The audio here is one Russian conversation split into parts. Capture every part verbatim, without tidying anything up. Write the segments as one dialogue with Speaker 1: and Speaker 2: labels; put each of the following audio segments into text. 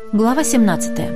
Speaker 1: Глава семнадцатая.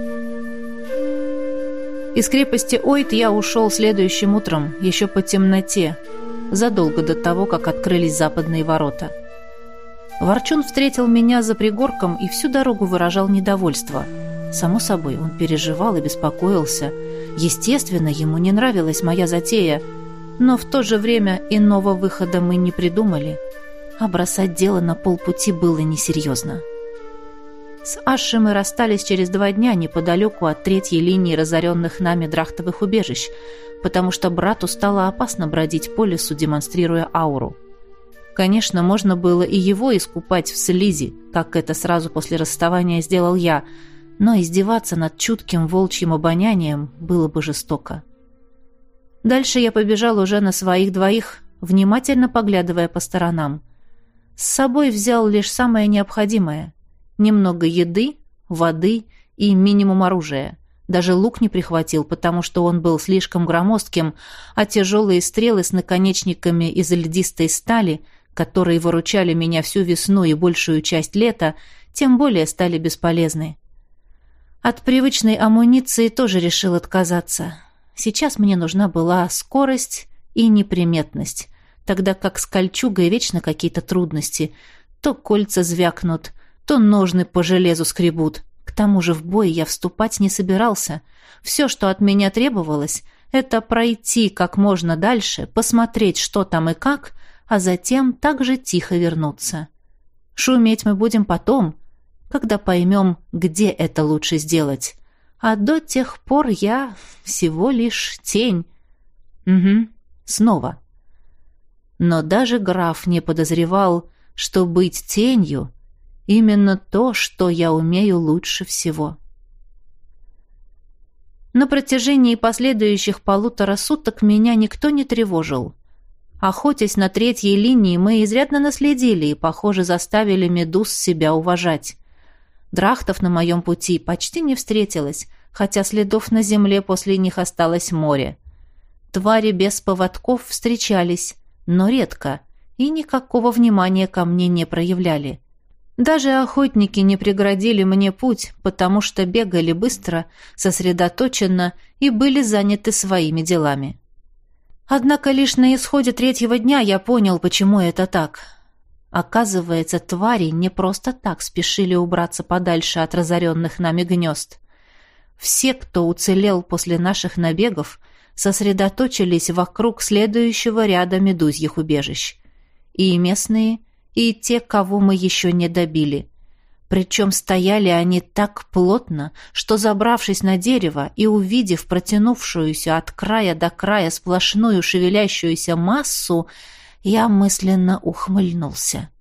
Speaker 1: Из крепости Ойт я ушел следующим утром, еще по темноте, задолго до того, как открылись западные ворота. Ворчун встретил меня за пригорком и всю дорогу выражал недовольство. Само собой, он переживал и беспокоился. Естественно, ему не нравилась моя затея, но в то же время иного выхода мы не придумали, а бросать дело на полпути было несерьезно. С Ашей мы расстались через два дня неподалеку от третьей линии разоренных нами драхтовых убежищ, потому что брату стало опасно бродить по лесу, демонстрируя ауру. Конечно, можно было и его искупать в слизи, как это сразу после расставания сделал я, но издеваться над чутким волчьим обонянием было бы жестоко. Дальше я побежал уже на своих двоих, внимательно поглядывая по сторонам. С собой взял лишь самое необходимое – немного еды, воды и минимум оружия. Даже лук не прихватил, потому что он был слишком громоздким, а тяжелые стрелы с наконечниками из льдистой стали, которые выручали меня всю весну и большую часть лета, тем более стали бесполезны. От привычной амуниции тоже решил отказаться. Сейчас мне нужна была скорость и неприметность, тогда как с кольчугой вечно какие-то трудности. То кольца звякнут, то ножны по железу скребут. К тому же в бой я вступать не собирался. Все, что от меня требовалось, это пройти как можно дальше, посмотреть, что там и как, а затем также тихо вернуться. Шуметь мы будем потом, когда поймем, где это лучше сделать. А до тех пор я всего лишь тень. Угу, снова. Но даже граф не подозревал, что быть тенью — именно то, что я умею лучше всего. На протяжении последующих полутора суток меня никто не тревожил. Охотясь на третьей линии, мы изрядно наследили и, похоже, заставили медуз себя уважать. Драхтов на моем пути почти не встретилось, хотя следов на земле после них осталось море. Твари без поводков встречались, но редко, и никакого внимания ко мне не проявляли. Даже охотники не преградили мне путь, потому что бегали быстро, сосредоточенно и были заняты своими делами. Однако лишь на исходе третьего дня я понял, почему это так. Оказывается, твари не просто так спешили убраться подальше от разоренных нами гнезд. Все, кто уцелел после наших набегов, сосредоточились вокруг следующего ряда медузьих убежищ. И местные, и те, кого мы еще не добили. Причем стояли они так плотно, что, забравшись на дерево и увидев протянувшуюся от края до края сплошную шевелящуюся массу, я мысленно ухмыльнулся.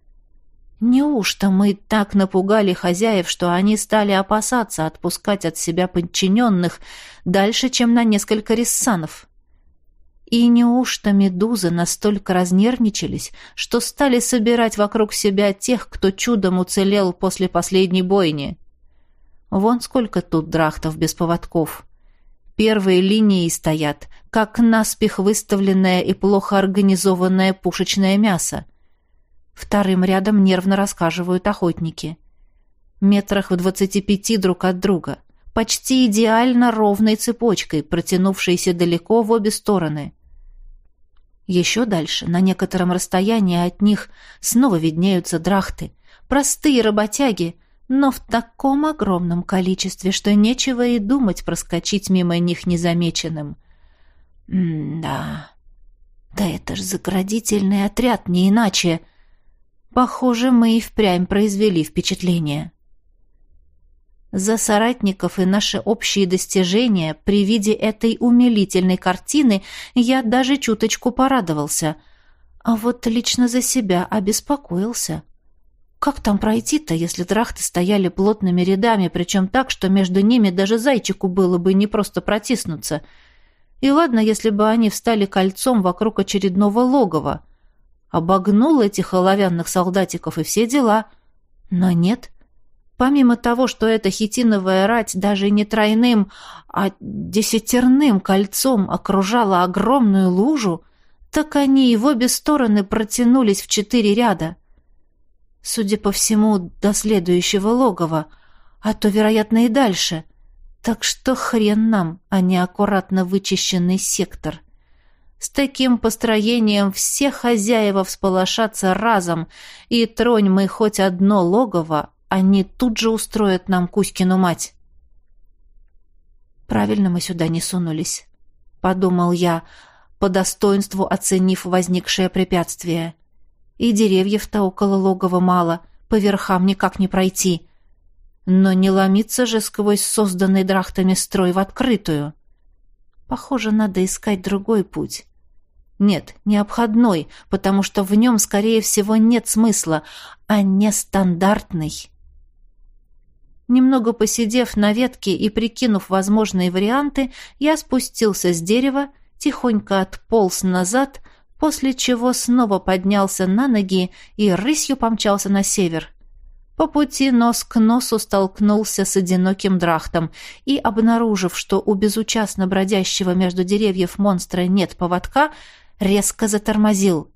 Speaker 1: Неужто мы так напугали хозяев, что они стали опасаться отпускать от себя подчиненных дальше, чем на несколько риссанов? И неужто медузы настолько разнервничались, что стали собирать вокруг себя тех, кто чудом уцелел после последней бойни? Вон сколько тут драхтов без поводков. Первые линии стоят, как наспех выставленное и плохо организованное пушечное мясо. Вторым рядом нервно рассказывают охотники. Метрах в двадцати пяти друг от друга, почти идеально ровной цепочкой, протянувшейся далеко в обе стороны. Еще дальше, на некотором расстоянии от них, снова виднеются драхты. Простые работяги, но в таком огромном количестве, что нечего и думать проскочить мимо них незамеченным. М-да, да это ж заградительный отряд, не иначе. Похоже, мы и впрямь произвели впечатление. За соратников и наши общие достижения при виде этой умилительной картины я даже чуточку порадовался, а вот лично за себя обеспокоился. Как там пройти-то, если драхты стояли плотными рядами, причем так, что между ними даже зайчику было бы не просто протиснуться? И ладно, если бы они встали кольцом вокруг очередного логова. Обогнул этих оловянных солдатиков и все дела. Но нет. Помимо того, что эта хитиновая рать даже не тройным, а десятерным кольцом окружала огромную лужу, так они и в обе стороны протянулись в четыре ряда. Судя по всему, до следующего логова, а то, вероятно, и дальше. Так что хрен нам, а не аккуратно вычищенный сектор. С таким построением все хозяева всполошатся разом, и тронь мы хоть одно логово, они тут же устроят нам Кузькину мать. Правильно мы сюда не сунулись, подумал я, по достоинству оценив возникшее препятствие. И деревьев-то около логова мало, по верхам никак не пройти. Но не ломиться же сквозь созданный драхтами строй в открытую. Похоже, надо искать другой путь. Нет, не обходной, потому что в нем, скорее всего, нет смысла, а нестандартный. Немного посидев на ветке и прикинув возможные варианты, я спустился с дерева, тихонько отполз назад, после чего снова поднялся на ноги и рысью помчался на север. По пути нос к носу столкнулся с одиноким драхтом и, обнаружив, что у безучастно бродящего между деревьев монстра нет поводка, резко затормозил.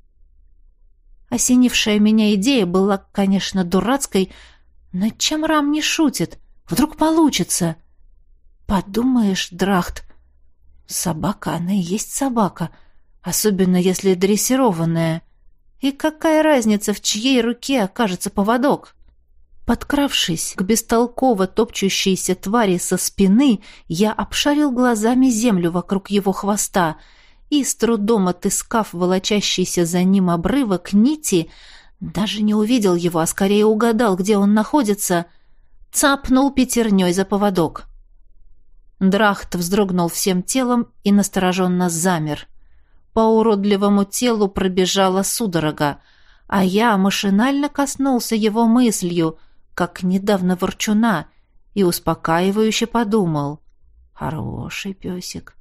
Speaker 1: Осенившая меня идея была, конечно, дурацкой, но чем Рам не шутит? Вдруг получится? Подумаешь, драхт, собака, она и есть собака, особенно если дрессированная. И какая разница, в чьей руке окажется поводок? Подкравшись к бестолково топчущейся твари со спины, я обшарил глазами землю вокруг его хвоста и, с трудом отыскав волочащийся за ним обрывок нити, даже не увидел его, а скорее угадал, где он находится, цапнул пятерней за поводок. Драхт вздрогнул всем телом и настороженно замер. По уродливому телу пробежала судорога, а я машинально коснулся его мыслью, как недавно ворчуна, и успокаивающе подумал: «Хороший песик,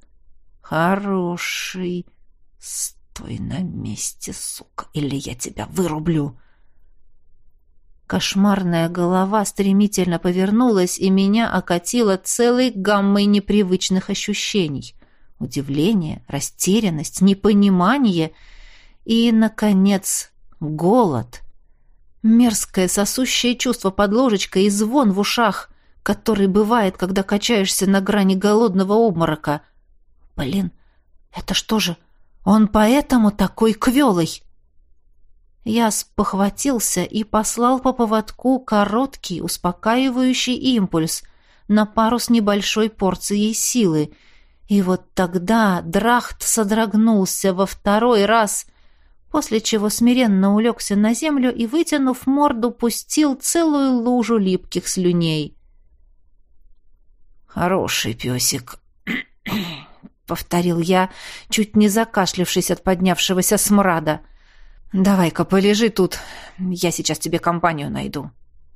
Speaker 1: хороший. Стой на месте, сука, или я тебя вырублю». Кошмарная голова стремительно повернулась, и меня окатило целой гаммой непривычных ощущений. Удивление, растерянность, непонимание и, наконец, голод. Мерзкое сосущее чувство под ложечкой и звон в ушах, который бывает, когда качаешься на грани голодного обморока. Блин, это что же, он поэтому такой квелый? Я спохватился и послал по поводку короткий, успокаивающий импульс на пару с небольшой порцией силы, и вот тогда драхт содрогнулся во второй раз, после чего смиренно улегся на землю и, вытянув морду, пустил целую лужу липких слюней. «Хороший песик», — повторил я, чуть не закашлявшись от поднявшегося смрада. «Давай-ка полежи тут, я сейчас тебе компанию найду».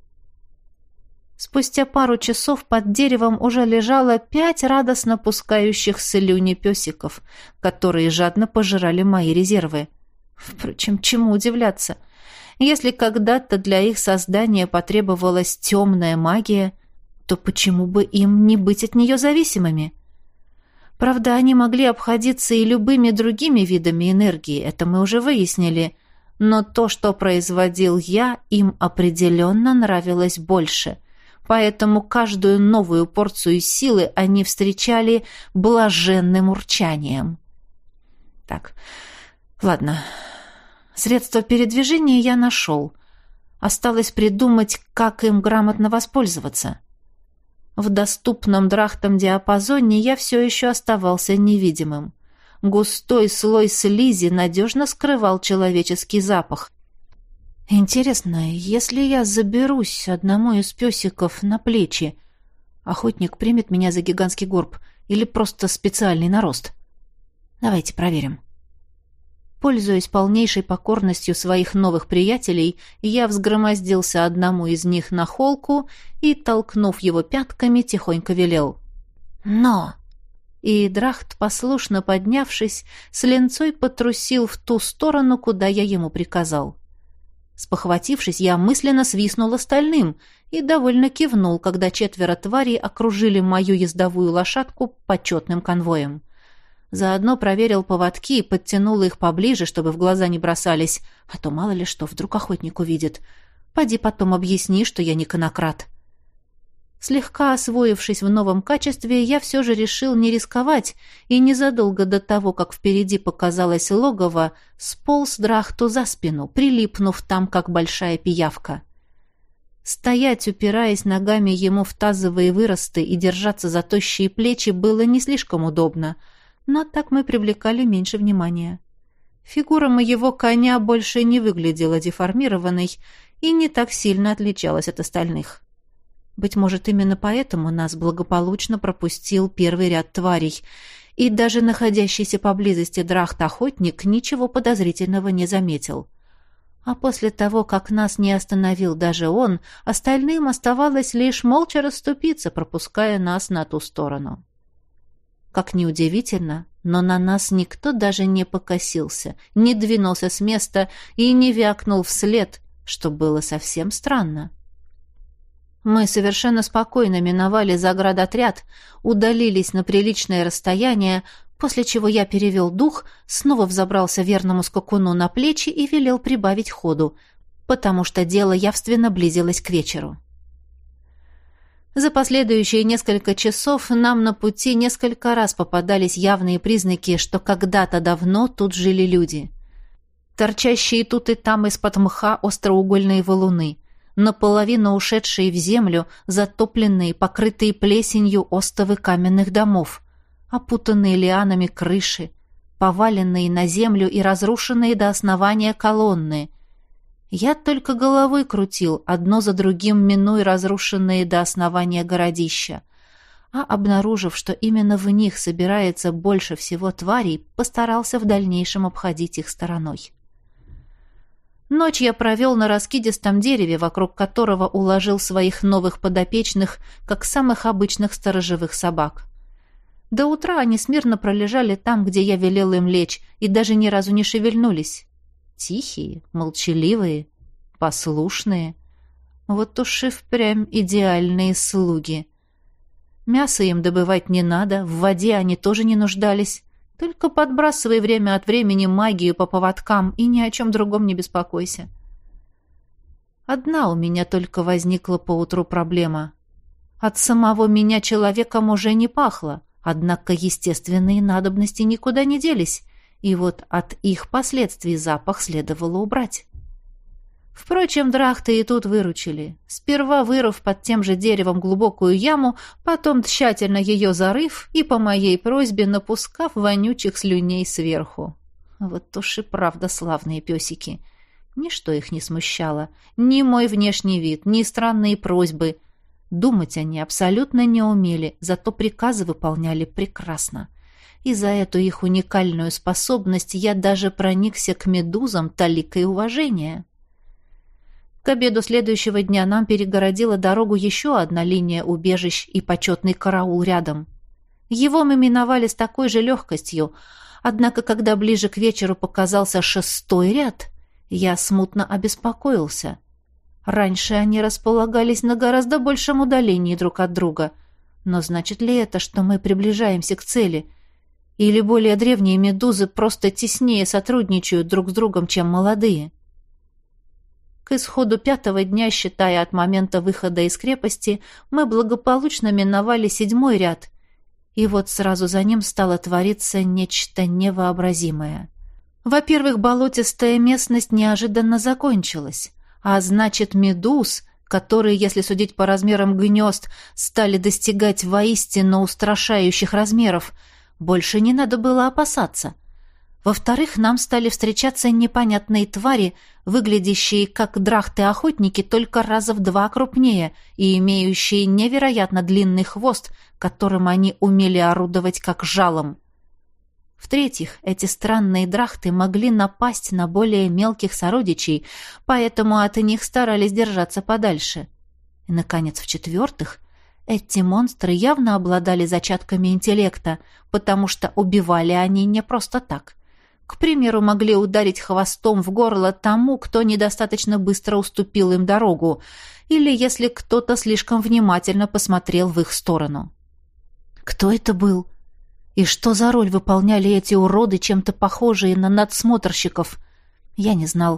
Speaker 1: Спустя пару часов под деревом уже лежало пять радостно пускающих слюни песиков, которые жадно пожирали мои резервы. Впрочем, чему удивляться? Если когда-то для их создания потребовалась темная магия, то почему бы им не быть от нее зависимыми? Правда, они могли обходиться и любыми другими видами энергии, это мы уже выяснили, но то, что производил я, им определенно нравилось больше — поэтому каждую новую порцию силы они встречали блаженным урчанием. Так, ладно. Средства передвижения я нашел. Осталось придумать, как им грамотно воспользоваться. В доступном драхтом диапазоне я все еще оставался невидимым. Густой слой слизи надежно скрывал человеческий запах. Интересно, если я заберусь одному из песиков на плечи, охотник примет меня за гигантский горб или просто специальный нарост? Давайте проверим. Пользуясь полнейшей покорностью своих новых приятелей, я взгромоздился одному из них на холку и, толкнув его пятками, тихонько велел: «Но!» И драхт, послушно поднявшись, с ленцой потрусил в ту сторону, куда я ему приказал. Спохватившись, я мысленно свистнул остальным и довольно кивнул, когда четверо тварей окружили мою ездовую лошадку почетным конвоем. Заодно проверил поводки и подтянул их поближе, чтобы в глаза не бросались, а то мало ли что, вдруг охотник увидит. Поди потом объясни, что я не конократ. Слегка освоившись в новом качестве, я все же решил не рисковать, и незадолго до того, как впереди показалось логово, сполз Драхту за спину, прилипнув там, как большая пиявка. Стоять, упираясь ногами ему в тазовые выросты и держаться за тощие плечи, было не слишком удобно, но так мы привлекали меньше внимания. Фигура моего коня больше не выглядела деформированной и не так сильно отличалась от остальных. Быть может, именно поэтому нас благополучно пропустил первый ряд тварей, и даже находящийся поблизости Драхт-охотник ничего подозрительного не заметил. А после того, как нас не остановил даже он, остальным оставалось лишь молча расступиться, пропуская нас на ту сторону. Как ни удивительно, но на нас никто даже не покосился, не двинулся с места и не вякнул вслед, что было совсем странно. Мы совершенно спокойно миновали заградотряд, удалились на приличное расстояние, после чего я перевел дух, снова взобрался верному скакуну на плечи и велел прибавить ходу, потому что дело явственно близилось к вечеру. За последующие несколько часов нам на пути несколько раз попадались явные признаки, что когда-то давно тут жили люди. Торчащие тут и там из-под мха остроугольные валуны, наполовину ушедшие в землю, затопленные, покрытые плесенью остовы каменных домов, опутанные лианами крыши, поваленные на землю и разрушенные до основания колонны. Я только головой крутил, одно за другим минуя разрушенные до основания городища, а, обнаружив, что именно в них собирается больше всего тварей, постарался в дальнейшем обходить их стороной. Ночь я провел на раскидистом дереве, вокруг которого уложил своих новых подопечных, как самых обычных сторожевых собак. До утра они смирно пролежали там, где я велел им лечь, и даже ни разу не шевельнулись. Тихие, молчаливые, послушные. Вот уж и впрямь идеальные слуги. Мясо им добывать не надо, в воде они тоже не нуждались. Только подбрасывай время от времени магию по поводкам и ни о чем другом не беспокойся. Одна у меня только возникла поутру проблема. От самого меня человеком уже не пахло, однако естественные надобности никуда не делись, и вот от их последствий запах следовало убрать. Впрочем, Драхты и тут выручили. Сперва вырыв под тем же деревом глубокую яму, потом тщательно ее зарыв и, по моей просьбе, напускав вонючих слюней сверху. Вот уж и правда славные песики. Ничто их не смущало. Ни мой внешний вид, ни странные просьбы. Думать они абсолютно не умели, зато приказы выполняли прекрасно. И за эту их уникальную способность я даже проникся к медузам толикой уважения. К обеду следующего дня нам перегородила дорогу еще одна линия убежищ и почетный караул рядом. Его мы миновали с такой же легкостью, однако, когда ближе к вечеру показался шестой ряд, я смутно обеспокоился. Раньше они располагались на гораздо большем удалении друг от друга. Но значит ли это, что мы приближаемся к цели? Или более древние медузы просто теснее сотрудничают друг с другом, чем молодые? К исходу пятого дня, считая от момента выхода из крепости, мы благополучно миновали седьмой ряд, и вот сразу за ним стало твориться нечто невообразимое. Во-первых, болотистая местность неожиданно закончилась, а значит, медуз, которые, если судить по размерам гнезд, стали достигать воистину устрашающих размеров, больше не надо было опасаться. Во-вторых, нам стали встречаться непонятные твари, выглядящие как драхты-охотники, только раза в два крупнее и имеющие невероятно длинный хвост, которым они умели орудовать как жалом. В-третьих, эти странные драхты могли напасть на более мелких сородичей, поэтому от них старались держаться подальше. И, наконец, в-четвертых, эти монстры явно обладали зачатками интеллекта, потому что убивали они не просто так. К примеру, могли ударить хвостом в горло тому, кто недостаточно быстро уступил им дорогу, или если кто-то слишком внимательно посмотрел в их сторону. Кто это был? И что за роль выполняли эти уроды, чем-то похожие на надсмотрщиков? Я не знал,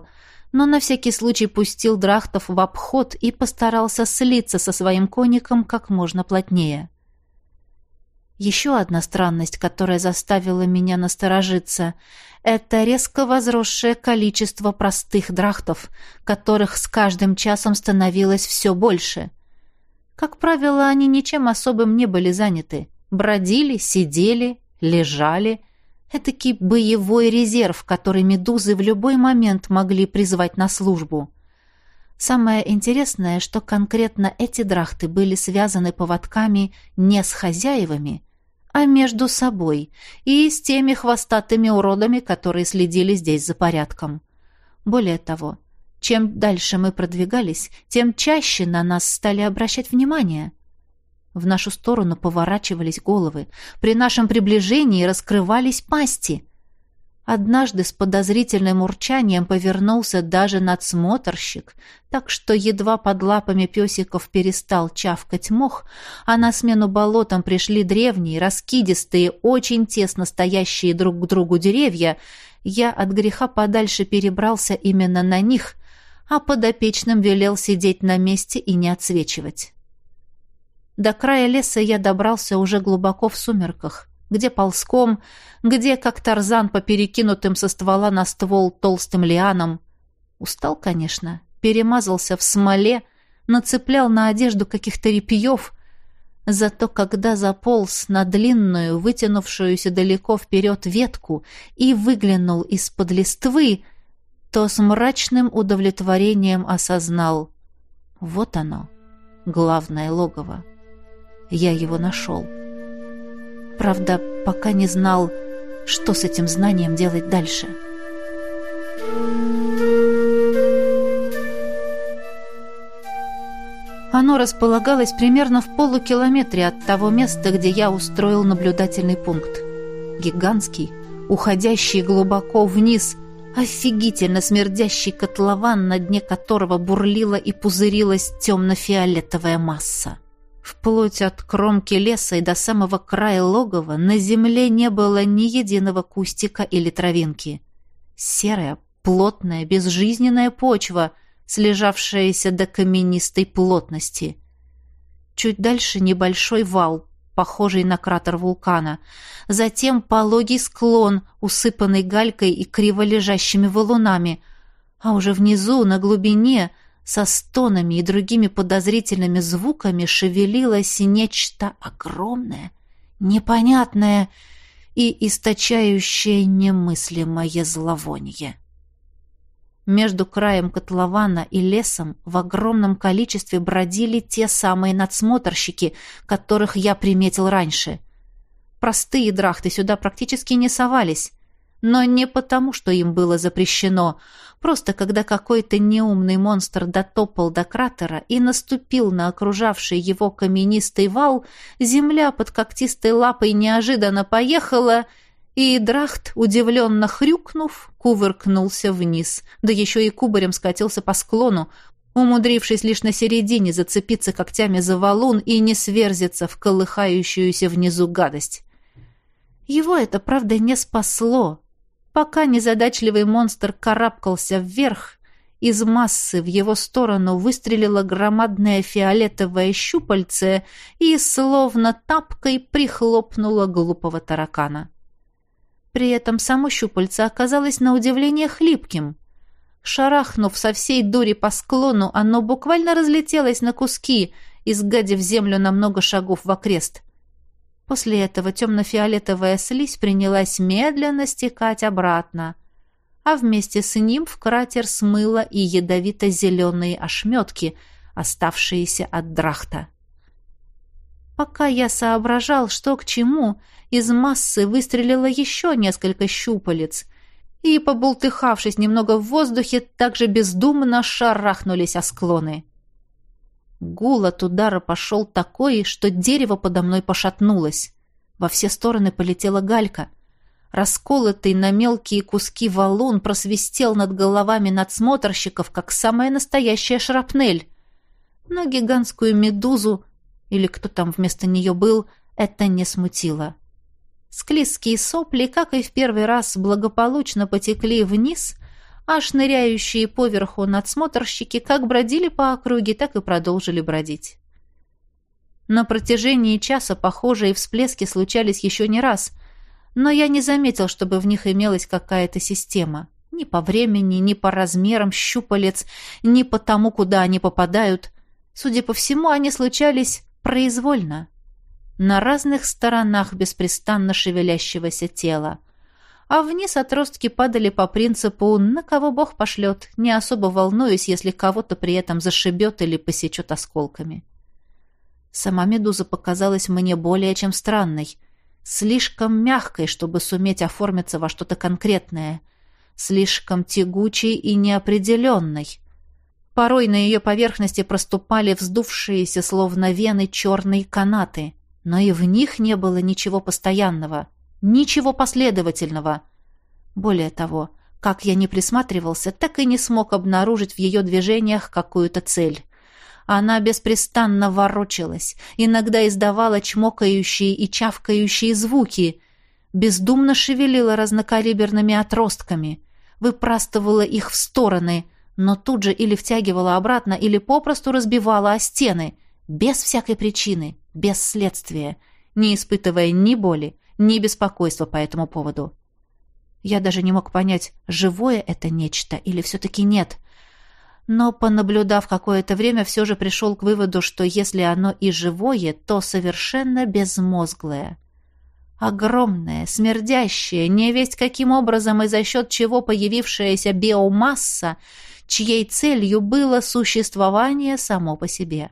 Speaker 1: но на всякий случай пустил драхтов в обход и постарался слиться со своим конником как можно плотнее. Еще одна странность, которая заставила меня насторожиться, это резко возросшее количество простых драхтов, которых с каждым часом становилось все больше. Как правило, они ничем особым не были заняты. Бродили, сидели, лежали. Этакий боевой резерв, который медузы в любой момент могли призвать на службу. Самое интересное, что конкретно эти драхты были связаны поводками не с хозяевами, а между собой и с теми хвостатыми уродами, которые следили здесь за порядком. Более того, чем дальше мы продвигались, тем чаще на нас стали обращать внимание. В нашу сторону поворачивались головы, при нашем приближении раскрывались пасти. Однажды с подозрительным урчанием повернулся даже надсмотрщик, так что едва под лапами песиков перестал чавкать мох, а на смену болотам пришли древние, раскидистые, очень тесно стоящие друг к другу деревья. Я от греха подальше перебрался именно на них, а подопечным велел сидеть на месте и не отсвечивать. До края леса я добрался уже глубоко в сумерках, где ползком, где, как Тарзан, по перекинутым со ствола на ствол толстым лианам. Устал, конечно, перемазался в смоле, нацеплял на одежду каких-то репьев. Зато когда заполз на длинную, вытянувшуюся далеко вперед ветку и выглянул из-под листвы, то с мрачным удовлетворением осознал: вот оно, главное логово. Я его нашел. Правда, пока не знал, что с этим знанием делать дальше. Оно располагалось примерно в полукилометре от того места, где я устроил наблюдательный пункт. Гигантский, уходящий глубоко вниз, офигительно смердящий котлован, на дне которого бурлила и пузырилась темно-фиолетовая масса. Вплоть от кромки леса и до самого края логова на земле не было ни единого кустика или травинки. Серая, плотная, безжизненная почва, слежавшаяся до каменистой плотности. Чуть дальше небольшой вал, похожий на кратер вулкана. Затем пологий склон, усыпанный галькой и криво лежащими валунами. А уже внизу, на глубине, со стонами и другими подозрительными звуками шевелилось нечто огромное, непонятное и источающее немыслимое зловоние. Между краем котлована и лесом в огромном количестве бродили те самые надсмотрщики, которых я приметил раньше. Простые драхты сюда практически не совались, но не потому, что им было запрещено. Просто когда какой-то неумный монстр дотопал до кратера и наступил на окружавший его каменистый вал, земля под когтистой лапой неожиданно поехала, и драхт, удивленно хрюкнув, кувыркнулся вниз, да еще и кубарем скатился по склону, умудрившись лишь на середине зацепиться когтями за валун и не сверзиться в колыхающуюся внизу гадость. Его это, правда, не спасло. Пока незадачливый монстр карабкался вверх, из массы в его сторону выстрелило громадное фиолетовое щупальце и словно тапкой прихлопнуло глупого таракана. При этом само щупальце оказалось на удивление хлипким. Шарахнув со всей дури по склону, оно буквально разлетелось на куски, изгадив землю на много шагов вокрест. После этого темно-фиолетовая слизь принялась медленно стекать обратно, а вместе с ним в кратер смыло и ядовито-зеленые ошметки, оставшиеся от драхта. Пока я соображал, что к чему, из массы выстрелило еще несколько щупалец, и, побултыхавшись немного в воздухе, также бездумно шарахнулись о склоны. Гул от удара пошел такой, что дерево подо мной пошатнулось. Во все стороны полетела галька. Расколотый на мелкие куски валун просвистел над головами надсмотрщиков, как самая настоящая шрапнель. Но гигантскую медузу, или кто там вместо нее был, это не смутило. Склизкие сопли, как и в первый раз, благополучно потекли вниз, а шныряющие поверху надсмотрщики как бродили по округе, так и продолжили бродить. На протяжении часа похожие всплески случались еще не раз, но я не заметил, чтобы в них имелась какая-то система. Ни по времени, ни по размерам щупалец, ни по тому, куда они попадают. Судя по всему, они случались произвольно, на разных сторонах беспрестанно шевелящегося тела. А вниз отростки падали по принципу «на кого Бог пошлет», не особо волнуясь, если кого-то при этом зашибет или посечет осколками. Сама медуза показалась мне более чем странной, слишком мягкой, чтобы суметь оформиться во что-то конкретное, слишком тягучей и неопределенной. Порой на ее поверхности проступали вздувшиеся, словно вены, черные канаты, но и в них не было ничего постоянного, ничего последовательного. Более того, как я ни присматривался, так и не смог обнаружить в ее движениях какую-то цель. Она беспрестанно ворочалась, иногда издавала чмокающие и чавкающие звуки, бездумно шевелила разнокалиберными отростками, выпрастывала их в стороны, но тут же или втягивала обратно, или попросту разбивала о стены, без всякой причины, без следствия, не испытывая ни боли, ни беспокойства по этому поводу. Я даже не мог понять, живое это нечто или все-таки нет. Но, понаблюдав какое-то время, все же пришел к выводу, что если оно и живое, то совершенно безмозглое. Огромная, смердящая, невесть каким образом и за счет чего появившаяся биомасса, чьей целью было существование само по себе.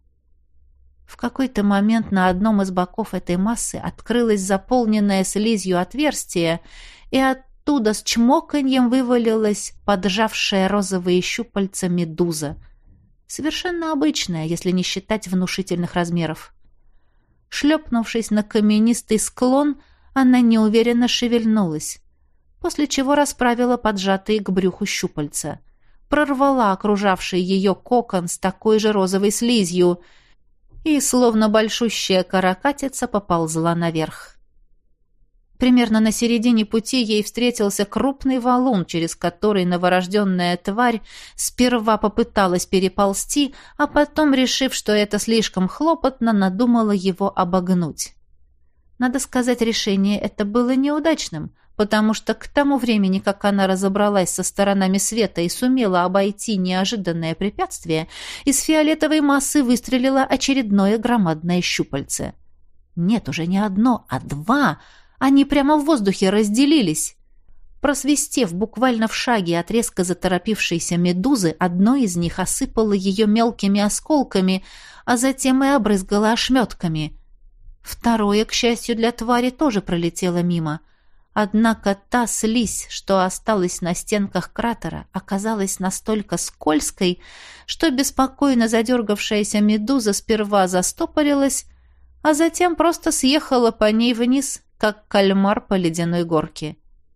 Speaker 1: В какой-то момент на одном из боков этой массы открылось заполненное слизью отверстие, и оттуда с чмоканьем вывалилась поджавшая розовые щупальца медуза. Совершенно обычная, если не считать внушительных размеров. Шлепнувшись на каменистый склон, она неуверенно шевельнулась, после чего расправила поджатые к брюху щупальца, прорвала окружавший ее кокон с такой же розовой слизью и, словно большущая каракатица, поползла наверх. Примерно на середине пути ей встретился крупный валун, через который новорожденная тварь сперва попыталась переползти, а потом, решив, что это слишком хлопотно, надумала его обогнуть. Надо сказать, решение это было неудачным, потому что к тому времени, как она разобралась со сторонами света и сумела обойти неожиданное препятствие, из фиолетовой массы выстрелило очередное громадное щупальце. Нет, уже не одно, а два — они прямо в воздухе разделились. Просвистев буквально в шаге от резко заторопившейся медузы, одно из них осыпало ее мелкими осколками, а затем и обрызгало ошметками. Второе, к счастью для твари, тоже пролетело мимо. Однако та слизь, что осталась на стенках кратера, оказалась настолько скользкой, что беспокойно задергавшаяся медуза сперва застопорилась, а затем просто съехала по ней вниз, как кальмар по ледяной горке.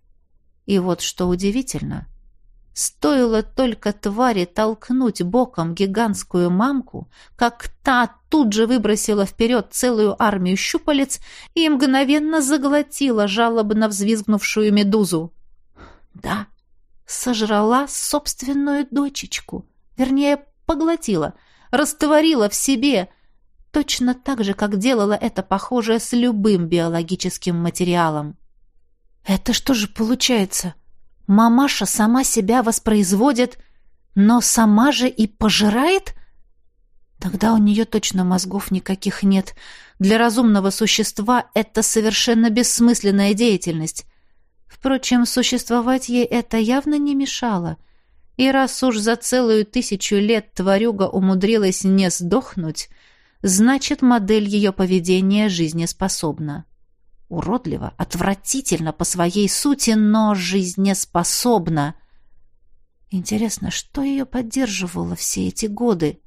Speaker 1: И вот что удивительно. Стоило только твари толкнуть боком гигантскую мамку, как та тут же выбросила вперед целую армию щупалец и мгновенно заглотила жалобно взвизгнувшую медузу. Да, сожрала собственную дочечку, вернее, поглотила, растворила в себе, точно так же, как делала это, похоже, с любым биологическим материалом. Это что же получается? Мамаша сама себя воспроизводит, но сама же и пожирает? Тогда у нее точно мозгов никаких нет. Для разумного существа это совершенно бессмысленная деятельность. Впрочем, существовать ей это явно не мешало. И раз уж за целую тысячу лет тварюга умудрилась не сдохнуть, значит, модель ее поведения жизнеспособна. Уродливо, отвратительно по своей сути, но жизнеспособна. Интересно, что ее поддерживало все эти годы?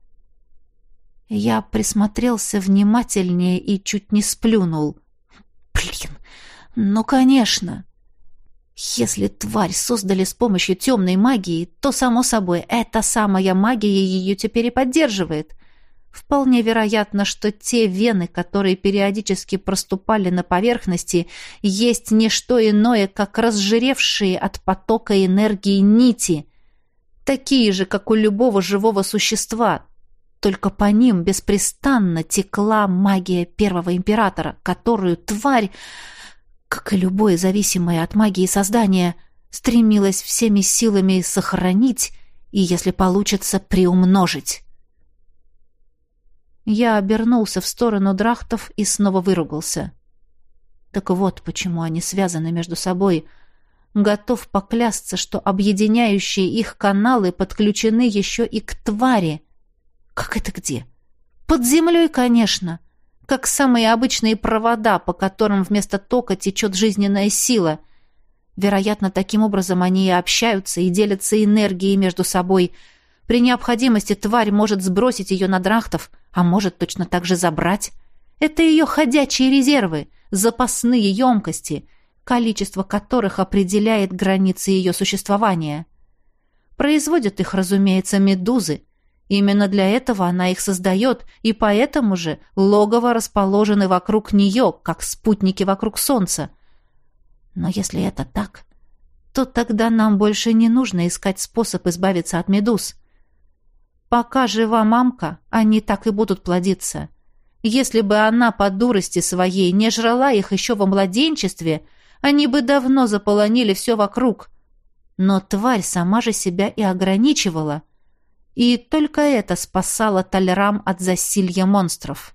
Speaker 1: Я присмотрелся внимательнее и чуть не сплюнул. Блин, ну конечно! Если тварь создали с помощью темной магии, то, само собой, эта самая магия ее теперь и поддерживает. Вполне вероятно, что те вены, которые периодически проступали на поверхности, есть не что иное, как разжиревшие от потока энергии нити, такие же, как у любого живого существа, только по ним беспрестанно текла магия первого императора, которую тварь, как и любое зависимое от магии создание, стремилась всеми силами сохранить и, если получится, приумножить. Я обернулся в сторону драхтов и снова выругался. Так вот, почему они связаны между собой. Готов поклясться, что объединяющие их каналы подключены еще и к твари. Как это где? Под землей, конечно. Как самые обычные провода, по которым вместо тока течет жизненная сила. Вероятно, таким образом они и общаются, и делятся энергией между собой. При необходимости тварь может сбросить ее на драхтов, а может точно так же забрать. Это ее ходячие резервы, запасные емкости, количество которых определяет границы ее существования. Производят их, разумеется, медузы. Именно для этого она их создает, и поэтому же логово расположены вокруг нее, как спутники вокруг Солнца. Но если это так, то тогда нам больше не нужно искать способ избавиться от медуз. Пока жива мамка, они так и будут плодиться. Если бы она по дурости своей не жрала их еще во младенчестве, они бы давно заполонили все вокруг. Но тварь сама же себя и ограничивала. И только это спасало Талерам от засилья монстров.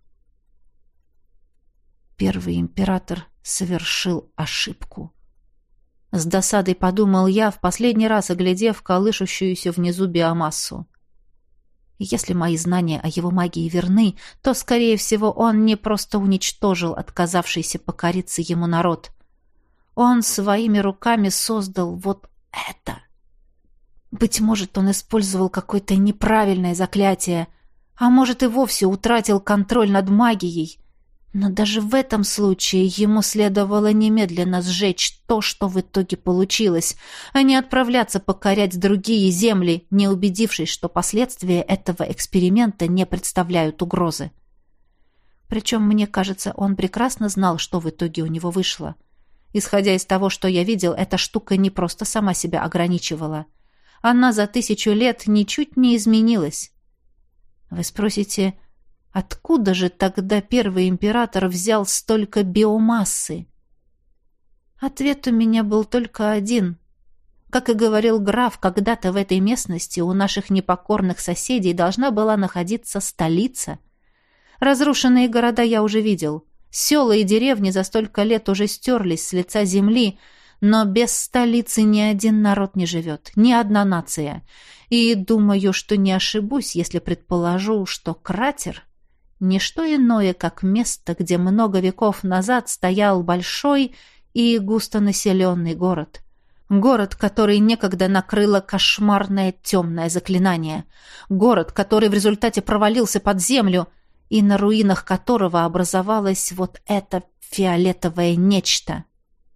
Speaker 1: Первый император совершил ошибку. С досадой подумал я, в последний раз оглядев колышущуюся внизу биомассу. Если мои знания о его магии верны, то, скорее всего, он не просто уничтожил отказавшийся покориться ему народ. Он своими руками создал вот это. Быть может, он использовал какое-то неправильное заклятие, а может и вовсе утратил контроль над магией. Но даже в этом случае ему следовало немедленно сжечь то, что в итоге получилось, а не отправляться покорять другие земли, не убедившись, что последствия этого эксперимента не представляют угрозы. Причем, мне кажется, он прекрасно знал, что в итоге у него вышло. Исходя из того, что я видел, эта штука не просто сама себя ограничивала. Она за тысячу лет ничуть не изменилась. Вы спросите, откуда же тогда первый император взял столько биомассы? Ответ у меня был только один. Как и говорил граф, когда-то в этой местности у наших непокорных соседей должна была находиться столица. Разрушенные города я уже видел. Села и деревни за столько лет уже стерлись с лица земли, но без столицы ни один народ не живет, ни одна нация. И думаю, что не ошибусь, если предположу, что кратер — не что иное, как место, где много веков назад стоял большой и густонаселенный город. Город, который некогда накрыло кошмарное темное заклинание. Город, который в результате провалился под землю, и на руинах которого образовалось вот это фиолетовое нечто.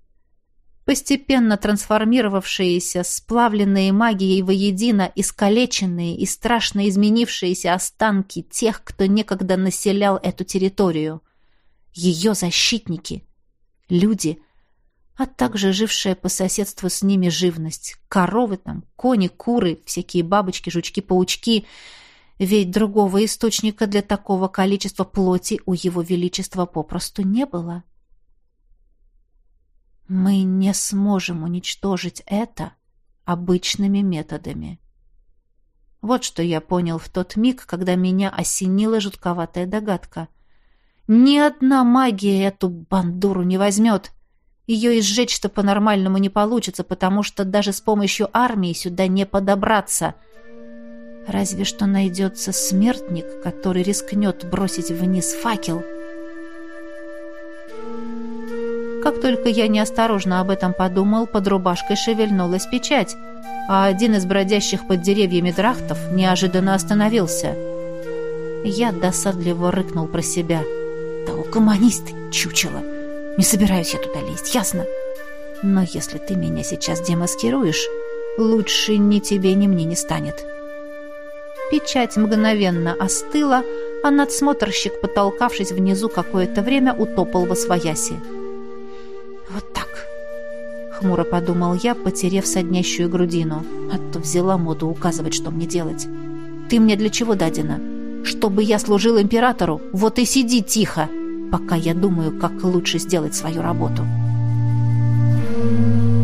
Speaker 1: Постепенно трансформировавшиеся, сплавленные магией воедино, искалеченные и страшно изменившиеся останки тех, кто некогда населял эту территорию. Ее защитники, люди, а также жившая по соседству с ними живность, коровы там, кони, куры, всякие бабочки, жучки, паучки, ведь другого источника для такого количества плоти у его величества попросту не было. Мы не сможем уничтожить это обычными методами. Вот что я понял в тот миг, когда меня осенила жутковатая догадка. Ни одна магия эту бандуру не возьмет. Ее и сжечь-то по-нормальному не получится, потому что даже с помощью армии сюда не подобраться. Разве что найдется смертник, который рискнет бросить вниз факел. Как только я неосторожно об этом подумал, под рубашкой шевельнулась печать, а один из бродящих под деревьями драхтов неожиданно остановился. Я досадливо рыкнул про себя. «Да угомонись ты, чучело! Не собираюсь я туда лезть, ясно? Но если ты меня сейчас демаскируешь, лучше ни тебе, ни мне не станет». Печать мгновенно остыла, а надсмотрщик, потолкавшись внизу какое-то время, утопал восвояси. «Вот так», — хмуро подумал я, потерев соднящую грудину. А то взяла моду указывать, что мне делать. «Ты мне для чего дадена? Чтобы я служил императору? Вот и сиди тихо, пока я думаю, как лучше сделать свою работу».